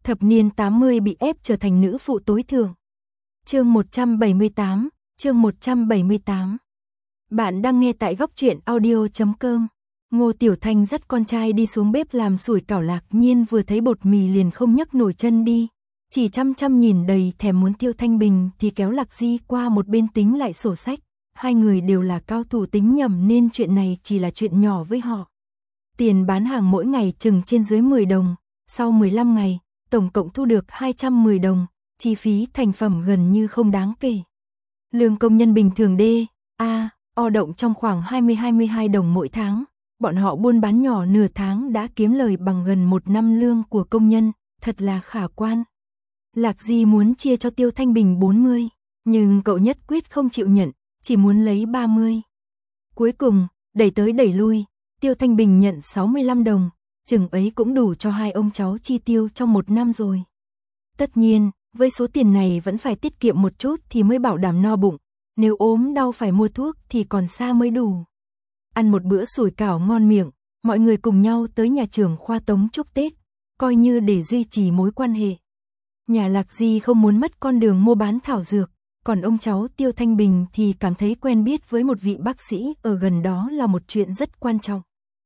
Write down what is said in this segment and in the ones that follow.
thập niên 80 bị ép trở thành nữ phụ tối thượng. Chương 178, chương 178. Bạn đang nghe tại góc truyện audio.com. Ngô Tiểu Thanh dắt con trai đi xuống bếp làm sủi cảo, Lạc Nhiên vừa thấy bột mì liền không nhấc nổi chân đi. Chỉ chăm chăm nhìn đầy thèm muốn Tiêu Thanh Bình thì kéo Lạc Di qua một bên tính lại sổ sách. Hai người đều là cao thủ tính nhầm nên chuyện này chỉ là chuyện nhỏ với họ. Tiền bán hàng mỗi ngày chừng trên dưới 10 đồng, sau 15 ngày, tổng cộng thu được 210 đồng, chi phí thành phẩm gần như không đáng kể. Lương công nhân bình thường O động trong khoảng 20-22 đồng mỗi tháng, bọn họ buôn bán nhỏ nửa tháng đã kiếm lời bằng gần 1 năm lương của công nhân, thật là khả quan. Lạc Di muốn chia cho Tiêu Thanh Bình 40, nhưng cậu nhất quyết không chịu nhận, chỉ muốn lấy 30. Cuối cùng, đẩy tới đẩy lui, Tiêu Thanh Bình nhận 65 đồng, chừng ấy cũng đủ cho hai ông cháu chi tiêu trong 1 năm rồi. Tất nhiên, với số tiền này vẫn phải tiết kiệm một chút thì mới bảo đảm no bụng, nếu ốm đau phải mua thuốc thì còn xa mới đủ. Ăn một bữa sủi cảo ngon miệng, mọi người cùng nhau tới nhà trưởng khoa Tống chúc Tết, coi như để duy trì mối quan hệ. Nhà Lạc Di không muốn mất con đường mua bán thảo dược, còn ông cháu Tiêu Thanh Bình thì cảm thấy quen biết với một vị bác sĩ ở gần đó là một chuyện rất quan trọng.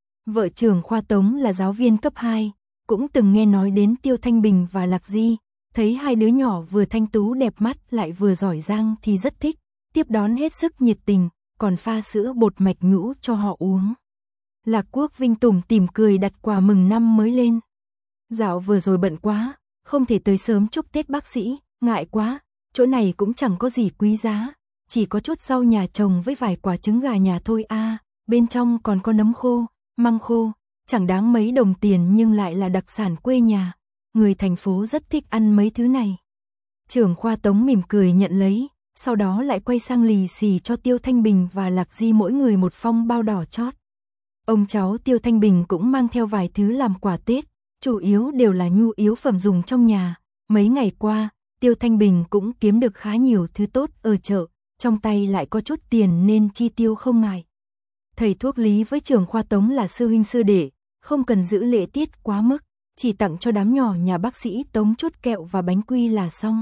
Vợ trưởng khoa Tống là giáo viên cấp 2, cũng từng nghe nói đến Tiêu Thanh Bình và Lạc Di, thấy hai đứa nhỏ vừa thanh tú đẹp mắt lại vừa giỏi giang thì rất thích, tiếp đón hết sức nhiệt tình, còn pha sữa bột mạch nhũ cho họ uống. Lạc Quốc Vinh tủm tỉm cười đặt quà mừng năm mới lên. Dạo vừa rồi bận quá, không thể tới sớm chúc Tết bác sĩ, ngại quá, chỗ này cũng chẳng có gì quý giá, chỉ có chút rau nhà trồng với vài quả trứng gà nhà thôi bên trong còn có nấm khô, măng khô, chẳng đáng mấy đồng tiền nhưng lại là đặc sản quê nhà, người thành phố rất thích ăn mấy thứ này. Trưởng khoa Tống mỉm cười nhận lấy, sau đó lại quay sang lì xì cho Tiêu Thanh Bình và Lạc Di mỗi người một phong bao đỏ chót. Ông cháu Tiêu Thanh Bình cũng mang theo vài thứ làm quà Tết, chủ yếu đều là nhu yếu phẩm dùng trong nhà. Mấy ngày qua, Tiêu Thanh Bình cũng kiếm được khá nhiều thứ tốt ở chợ, trong tay lại có chút tiền nên chi tiêu không ngại. Thầy thuốc Lý với trưởng khoa Tống là sư huynh sư đệ, không cần giữ lễ tiết quá mức, chỉ tặng cho đám nhỏ nhà bác sĩ Tống chút kẹo và bánh quy là xong.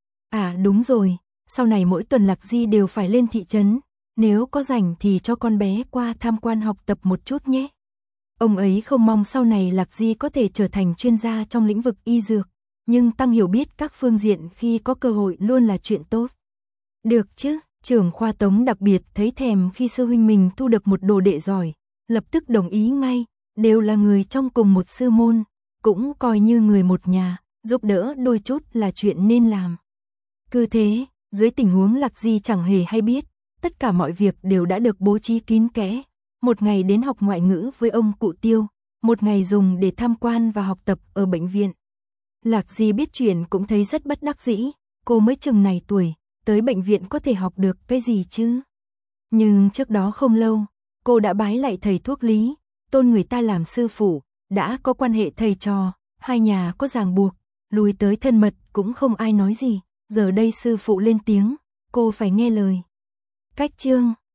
À đúng rồi, sau này mỗi tuần Lạc Di đều phải lên thị trấn, nếu có rảnh thì cho con bé qua tham quan học tập một chút nhé. Ông ấy không mong sau này Lạc Di có thể trở thành chuyên gia trong lĩnh vực y dược, nhưng tăng hiểu biết các phương diện khi có cơ hội luôn là chuyện tốt. Được chứ, trưởng khoa Tống đặc biệt thấy thèm khi sư huynh mình thu được một đồ đệ giỏi, lập tức đồng ý ngay, đều là người trong cùng một sư môn, cũng coi như người một nhà, giúp đỡ đôi chút là chuyện nên làm. Cứ thế, dưới tình huống Lạc Di chẳng hề hay biết, tất cả mọi việc đều đã được bố trí kín kẽ. Một ngày đến học ngoại ngữ với ông cụ Tiêu, một ngày dùng để tham quan và học tập ở bệnh viện. Lạc Di biết chuyện cũng thấy rất bất đắc dĩ, cô mới chừng này tuổi, tới bệnh viện có thể học được cái gì chứ. Nhưng trước đó không lâu, cô đã bái lại thầy thuốc Lý, tôn người ta làm sư phụ, đã có quan hệ thầy trò, hai nhà có ràng buộc, lui tới thân mật cũng không ai nói gì, giờ đây sư phụ lên tiếng, cô phải nghe lời. Cách chương